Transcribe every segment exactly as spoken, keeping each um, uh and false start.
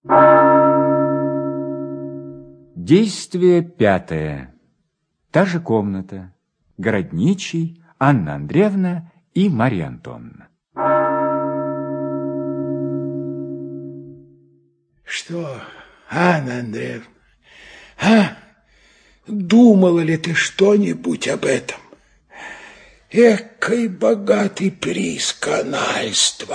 Действие пятое. Та же комната. Городничий, Анна Андреевна и Марья Антоновна. Что, Анна Андреевна, а? Думала ли ты что-нибудь об этом? Экой богатый приз канальства.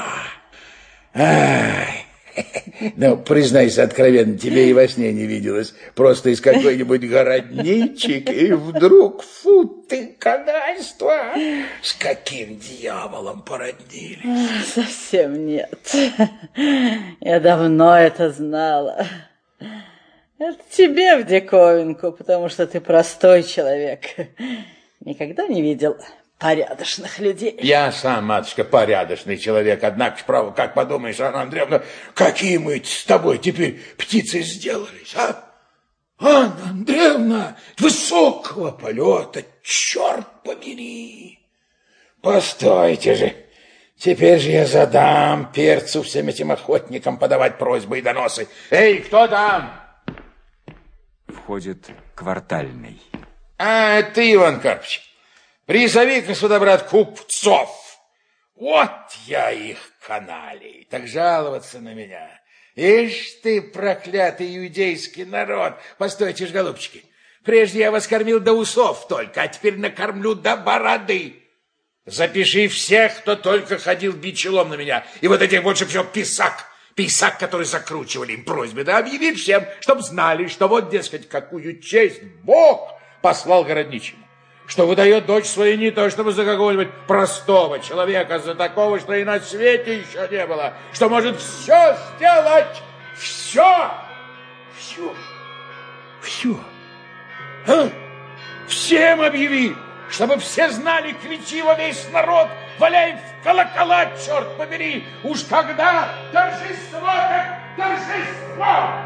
Ай, ну, признайся откровенно, тебе и во сне не виделось. Просто из какой-нибудь городничек, и вдруг, фу ты, канальство. С каким дьяволом породнились? Совсем нет. Я давно это знала. Это тебе в диковинку, потому что ты простой человек. Никогда не видел порядочных людей. Я сам, матушка, порядочный человек. Однако, право, как подумаешь, Анна Андреевна, какие мы с тобой теперь птицы сделались, а? Анна Андреевна, высокого полета, черт побери. Постойте же, теперь же я задам перцу всем этим охотникам подавать просьбы и доносы. Эй, кто там? Входит квартальный. А, ты, Иван Карпович, призови-ка сюда, брат, купцов. Вот я их каналей, так жаловаться на меня. Ишь ты, проклятый иудейский народ. Постойте ж, голубчики, прежде я вас кормил до усов только, а теперь накормлю до бороды. Запиши всех, кто только ходил бить челом на меня, и вот этих больше всего писак. Писак, который закручивали им просьбы, да объявить всем, чтоб знали, что вот, дескать, какую честь Бог послал городничему, что выдает дочь свою не то, чтобы за какого-нибудь простого человека, а за такого, что и на свете еще не было, что может все сделать, все, все, все, а? Всем объяви, чтобы все знали, кричи во весь народ, валяй в колокола, черт побери, уж когда торжество, как торжество.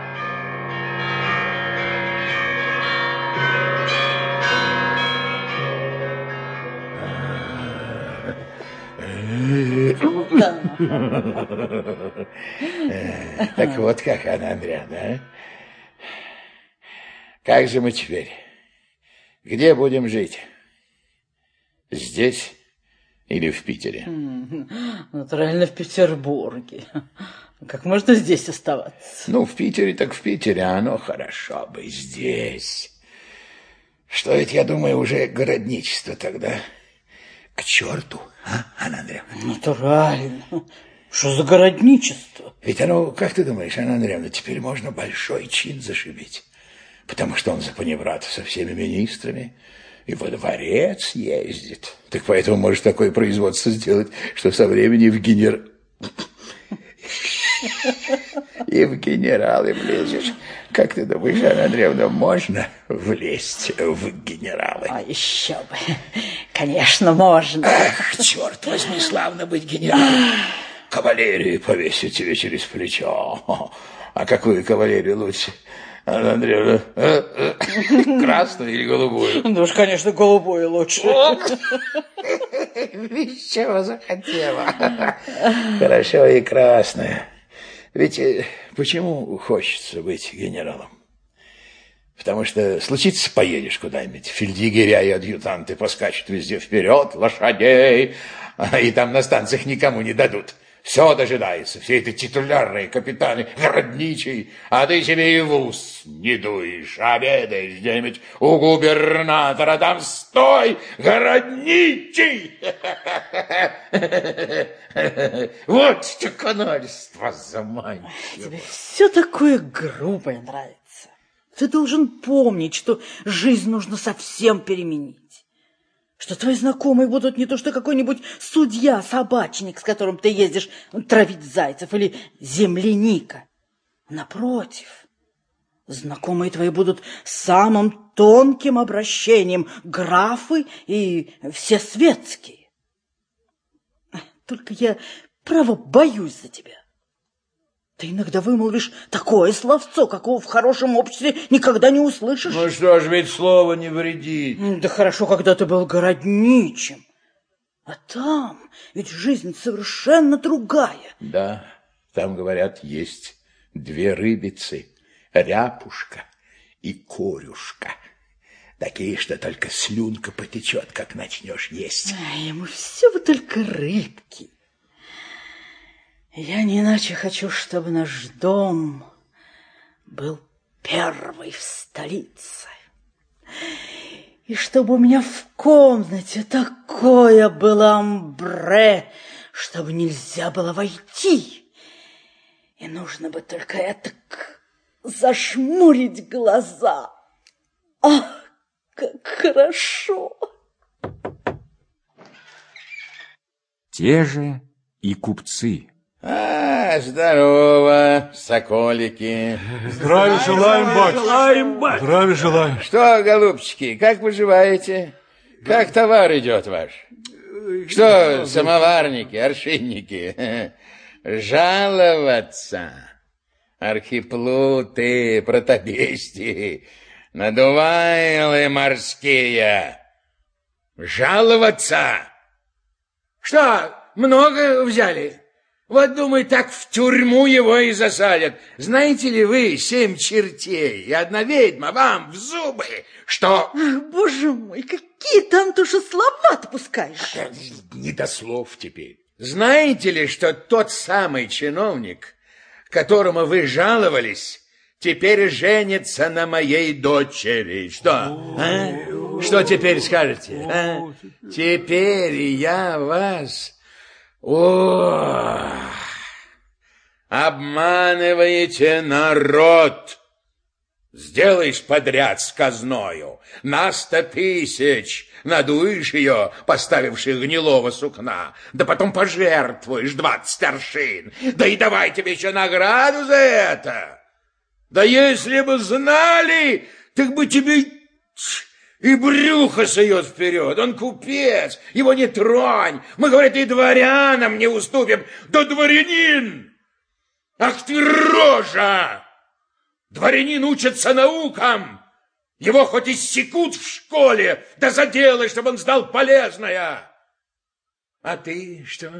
Так вот как, Анна Андреевна, а? Как же мы теперь? Где будем жить? Здесь или в Питере? Натурально в Петербурге. Как можно здесь оставаться? Ну, в Питере так в Питере, а оно хорошо бы здесь. Что это, я думаю, уже городничество тогда. К черту, а, Анна Андреевна? Натурально. Что за городничество? Ведь оно, как ты думаешь, Анна Андреевна, теперь можно большой чин зашибить. Потому что он за панибрата со всеми министрами и во дворец ездит. Так поэтому можешь такое производство сделать, что со времени в генер... И в генералы влезешь. Как ты думаешь, Анна Андреевна, можно влезть в генералы? А еще бы. Конечно, можно. Ах, черт возьми, славно быть генералом. Кавалерию повесить тебе через плечо. А какую кавалерию лучше, Анна Андреевна? Красную или голубую? Ну уж, конечно, голубую лучше. Видишь, чего захотела. Хорошо, и красная. Ведь почему хочется быть генералом? Потому что случится, поедешь куда-нибудь, фельдъегеря и адъютанты поскачут везде вперед, лошадей, и там на станциях никому не дадут. Все дожидается, все эти титулярные капитаны, городничий, а ты себе и в ус не дуешь, обедаешь где-нибудь у губернатора, там стой, городничий! Вот что канальство заманчиво. Тебе все такое грубое нравится. Ты должен помнить, что жизнь нужно совсем переменить. Что твои знакомые будут не то что какой-нибудь судья-собачник, с которым ты ездишь травить зайцев, или земляника. Напротив, знакомые твои будут самым тонким обращением, графы и все светские. Только я, право, боюсь за тебя. Ты иногда вымолвишь такое словцо, какого в хорошем обществе никогда не услышишь. Ну что ж, ведь слово не вредит. Да хорошо, когда ты был городничим. А там ведь жизнь совершенно другая. Да, там, говорят, есть две рыбицы, ряпушка и корюшка. Такие, что только слюнка потечет, как начнешь есть. А ему все бы только рыбки. Я не иначе хочу, чтобы наш дом был первый в столице. И чтобы у меня в комнате такое было амбре, чтобы нельзя было войти. И нужно бы только этак зажмурить глаза. Ах, как хорошо! Те же и купцы. А, здорово, соколики. Здравия желаем, батюшка. Желаем, батюшка. Здравия желаем. Что, голубчики, как поживаете? Как товар идет ваш? Что, самоварники, аршинники, жаловаться? Архиплуты, протобестии, надувайлы морские. Жаловаться? Что, много взяли? Вот, думаю, так в тюрьму его и засадят. Знаете ли вы, семь чертей и одна ведьма вам в зубы, что... Ах, боже мой, какие там ты уже слова-то пускаешь? Не до слов теперь. Знаете ли, что тот самый чиновник, которому вы жаловались, теперь женится на моей дочери? Что? А? Что теперь скажете? А? Теперь я вас... О, обманываете народ. Сделаешь подряд с казною на сто тысяч, надуешь ее, поставивши гнилого сукна, да потом пожертвуешь двадцать аршин, да и давай тебе еще награду за это. Да если бы знали, так бы тебе... И брюхо сует вперед, он купец, его не тронь. Мы, говорят, и дворянам не уступим. Да дворянин! Ах ты рожа! Дворянин учится наукам. Его хоть и секут в школе, да заделай, чтобы он сдал полезное. А ты что?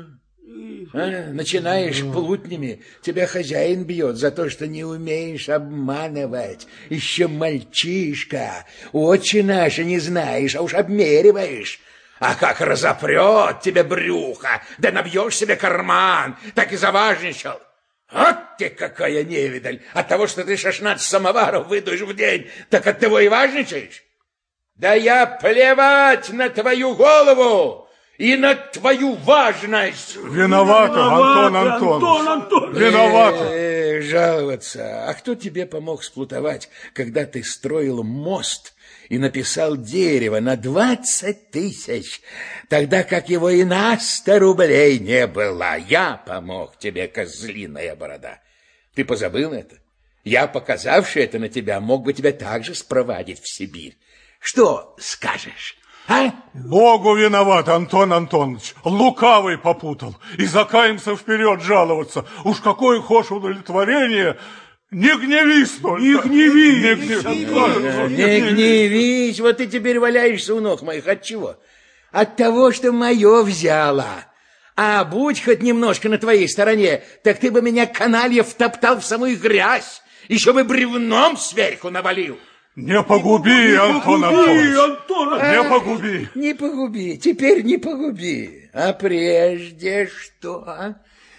А, начинаешь плутнями, тебя хозяин бьет за то, что не умеешь обманывать. Еще мальчишка, очи наши не знаешь, а уж обмериваешь. А как разопрет тебе брюхо, да набьешь себе карман, так и заважничал. Вот ты какая невидаль! От того, что ты шестнадцать самоваров выдуешь в день, так от того и важничаешь? Да я плевать на твою голову! И на твою важность. Виновата, Антон Антонович. Антон Виновата. Э, э, жаловаться. А кто тебе помог сплутовать, когда ты строил мост и написал дерево на двадцать тысяч, тогда как его и на сто рублей не было? Я помог тебе, козлиная борода. Ты позабыл это? Я, показавший это на тебя, мог бы тебя также спровадить в Сибирь. Что скажешь? А? Богу виноват, Антон Антонович. Лукавый попутал. И закаемся вперед жаловаться. Уж какое хошь удовлетворение. Не гневись только. Не гневись. Не гневись. Не гневись. Вот ты теперь валяешься у ног моих. От чего? От того, что мое взяло. А будь хоть немножко на твоей стороне, так ты бы меня, каналья, втоптал в самую грязь. Еще бы бревном сверху навалил. Не погуби, Антон Антонович, не погуби. Не погуби, теперь не погуби. А прежде что,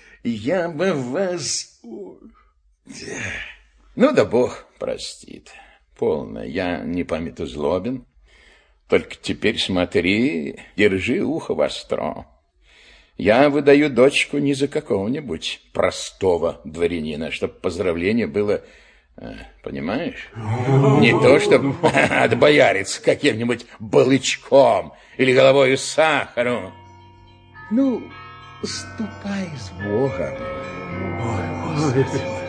я бы вас... Ну да Бог простит. Полно, я не памяту злобен. Только теперь смотри, держи ухо востро. Я выдаю дочку не за какого-нибудь простого дворянина, чтобы поздравление было... Понимаешь? Не то, чтобы отбояриться каким-нибудь балычком или головою сахару. Ну, ступай с Богом. Ой, Господи.